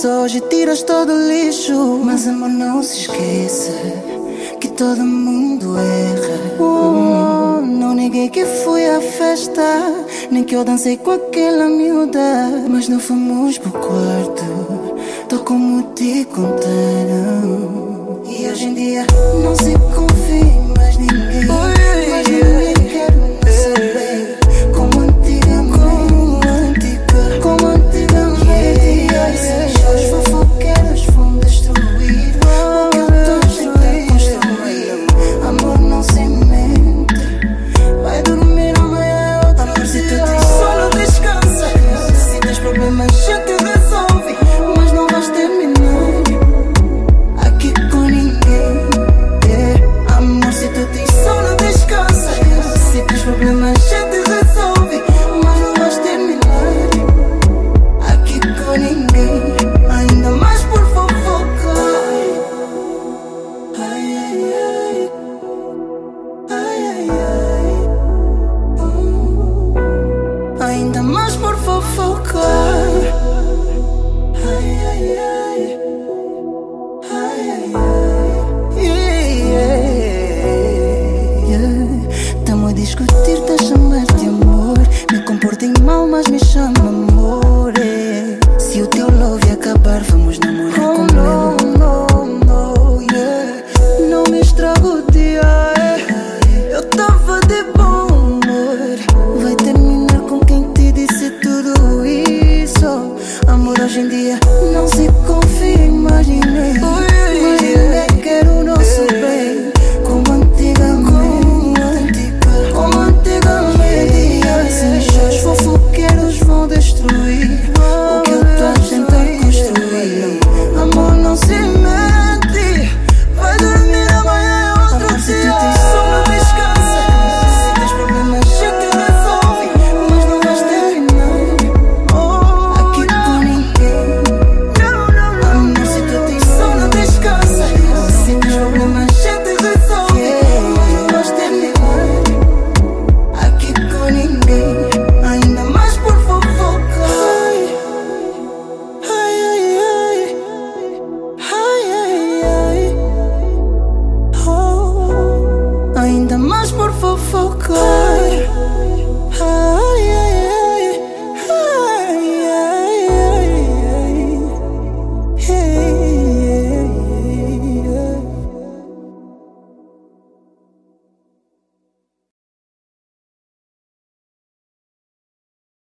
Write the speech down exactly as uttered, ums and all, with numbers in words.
Só hoje tiras todo o lixo. Mas amor, não se esqueça que todo mundo erra. Oh, não neguei que fui à festa, nem que eu dancei com aquela miúda. Mas não fomos pro quarto, tô como te contaram. E hoje em dia não se confia em mais ninguém. Mas ninguém quer me saber como antigamente, como antigamente. Os fofoqueiros vão destruir o que eu tô a tentar construir. Amor, não se mente, vai dormir amanhã é outra. Amor, se tu tens sono, descansa. Se tens problemas, já te resolve, mas não vais terminar aqui com ninguém. Yeah. Amor, se tu tens sono, descansa. Se tens problemas, já te resolve, mas não vais terminar aqui com ninguém. Ainda mais por fofoca. Ai, ai, ai. Ai, ai, ai. Hum. Ainda mais por fofoca. Ai, ai, ai. Ai, ai, ai. Yeah, yeah, yeah. Tamo a discutir, tá a chamar de amor. Me comportei mal, mas me chama amor. eh. Se o teu love acabar, vamos namorar com ele. No, no, no, yeah. Não me estraga o dia, eh. Eu tava de bom humor. Vai terminar com quem te disse tudo isso. Amor, hoje em dia não se confia em mais ninguém. Mas ninguém quer o nosso bem, como antigamente, como antigamente. Os fofoqueiros vão destruir o que eu tô a tentar construir. Amor, não se mente, vai dormir amanhã é outro dia. Se tu tens sono, descansa. Se tens problemas, já te resolve, mas não vais terminar aqui com ninguém. Amor, se tu tens sono, descansa. Se tens problemas, já te resolve, mas não vais terminar aqui com ninguém. Ainda mais por fofoca. Ai, ai, ai. Ai, ai, ai. Oh. Ainda mais por fofoca. Ai, ai.